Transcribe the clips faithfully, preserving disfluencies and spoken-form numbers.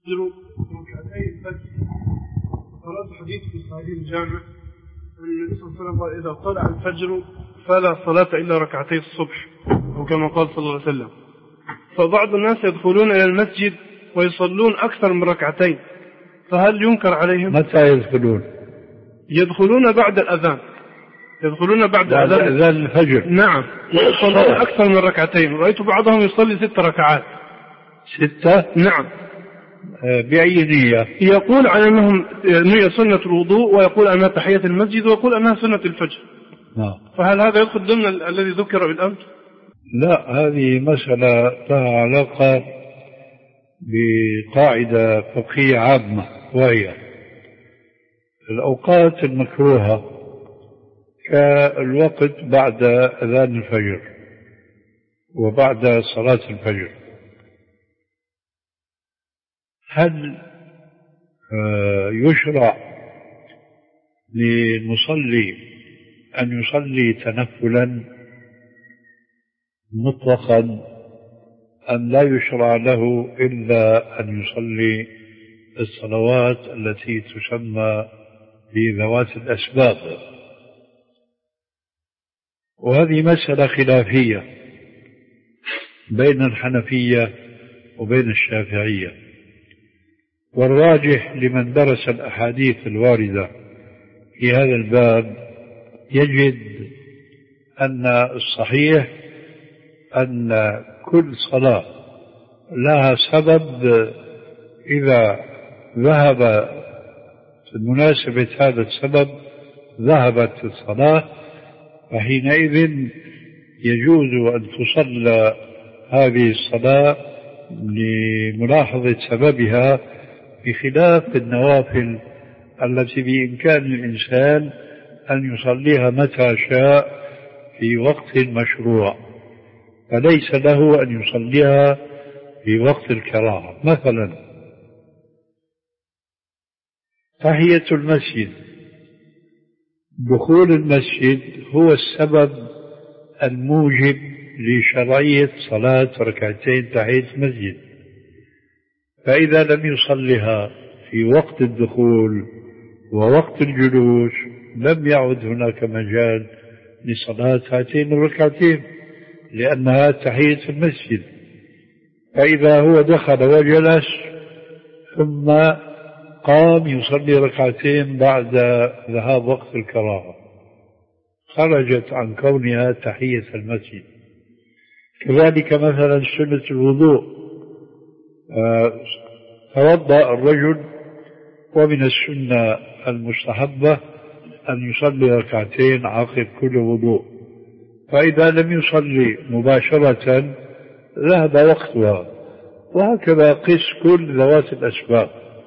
ركعتي الفجر. قرأت حديث في صحيح الجامع أن النبي صلى الله عليه وسلم قال: إذا طلع الفجر فلا صلاة إلا ركعتي الصبح، وكما قال صلى الله عليه وسلم. فبعض الناس يدخلون إلى المسجد ويصلون أكثر من ركعتين، فهل ينكر عليهم؟ متى يدخلون؟ يدخلون بعد الأذان، يدخلون بعد, بعد أذان أذان الفجر. نعم، ويصلون أكثر من ركعتين. رأيت بعضهم يصلي ست ركعات. ستة؟ نعم. بأي نية؟ يقول عن أنهم نية سنة الوضوء، ويقول أنها تحية المسجد، ويقول أنها سنة الفجر. نعم. فهل هذا يدخل ضمن الذي ذكر بالأمس؟ لا، هذه مسألة لها علاقة بقاعدة فقهية عامة، وهي الأوقات المكروهة كالوقت بعد أذان الفجر وبعد صلاة الفجر. هل يشرع للمصلي أن يصلي تنفلا مطلقا، أم لا يشرع له إلا أن يصلي الصلوات التي تسمى بذوات الأسباب؟ وهذه مسألة خلافية بين الحنفية وبين الشافعية، والراجح لمن درس الأحاديث الواردة في هذا الباب يجد أن الصحيح أن كل صلاة لها سبب، إذا ذهب بمناسبة هذا السبب ذهبت الصلاة، فحينئذ يجوز أن تصلى هذه الصلاة لملاحظة سببها، بخلاف النوافل التي بإمكان الإنسان أن يصليها متى شاء في وقت مشروع، فليس له أن يصليها في وقت الكراهة. مثلا تحية المسجد، دخول المسجد هو السبب الموجب لشرعية صلاة ركعتين تحية المسجد، فإذا لم يصلها في وقت الدخول ووقت الجلوس لم يعد هناك مجال لصلاة هاتين الركعتين، لأنها تحية المسجد. فإذا هو دخل وجلس ثم قام يصلي ركعتين بعد ذهاب وقت الكراهة، خرجت عن كونها تحية المسجد. كذلك مثلا سنة الوضوء، توضأ الرجل، ومن السنة المستحبة أن يصلي ركعتين عقب كل وضوء، فإذا لم يصلي مباشرة ذهب وقتها، وهكذا قس كل ذوات الأسباب.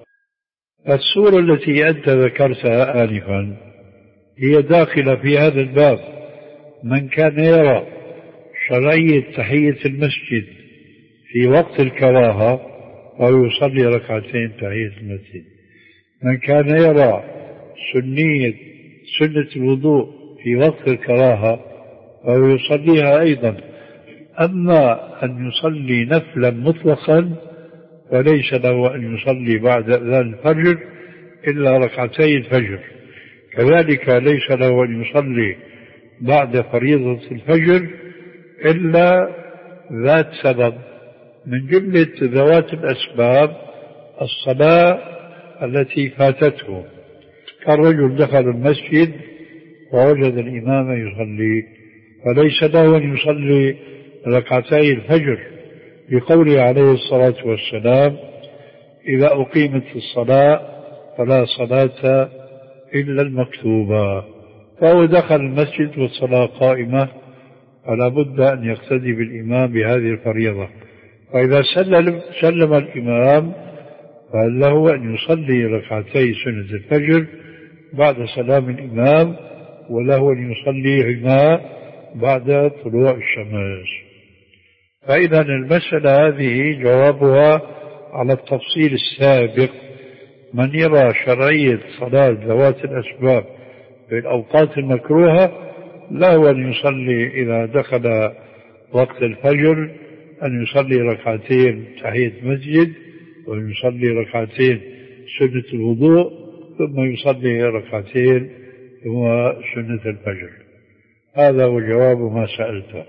الصورة التي أنت ذكرتها آنفا هي داخلة في هذا الباب. من كان يرى شرعية تحية المسجد في وقت الكراهة أو يصلي ركعتين تحية المسجد، من كان يرى سنية سنة الوضوء في وقت الكراهة أو يصليها أيضا. أما أن يصلي نفلا مطلقا فليس له أن يصلي بعد أذان الفجر إلا ركعتي الفجر، كذلك ليس له أن يصلي بعد فريضة الفجر إلا ذات سبب من جملة ذوات الأسباب، الصلاة التي فاتته، كالرجل دخل المسجد ووجد الإمام يصلي فليس له أن يصلي ركعتي الفجر، بقوله عليه الصلاة والسلام: إذا أقيمت الصلاة فلا صلاة إلا المكتوبة. فهو دخل المسجد والصلاة قائمة، فلا بد أن يقتدي بالإمام بهذه الفريضة. فإذا سلم, سلم الإمام فله أن يصلي ركعتي سنة الفجر بعد سلام الإمام، وله أن يصليهما بعد طلوع الشمس. فإذا المسألة هذه جوابها على التفصيل السابق. من يرى شرعية صلاة ذوات الأسباب في الأوقات المكروهة له أن يصلي إذا دخل وقت الفجر أن يصلي ركعتين تحية مسجد، ويصلي ركعتين سنة الوضوء ثم يصلي ركعتين هو سنة الفجر. هذا هو جواب ما سألته.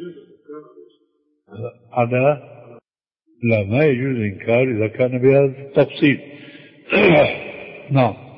على لا، ما يجوز إنكار إذا كان بهذا التفصيل. نعم.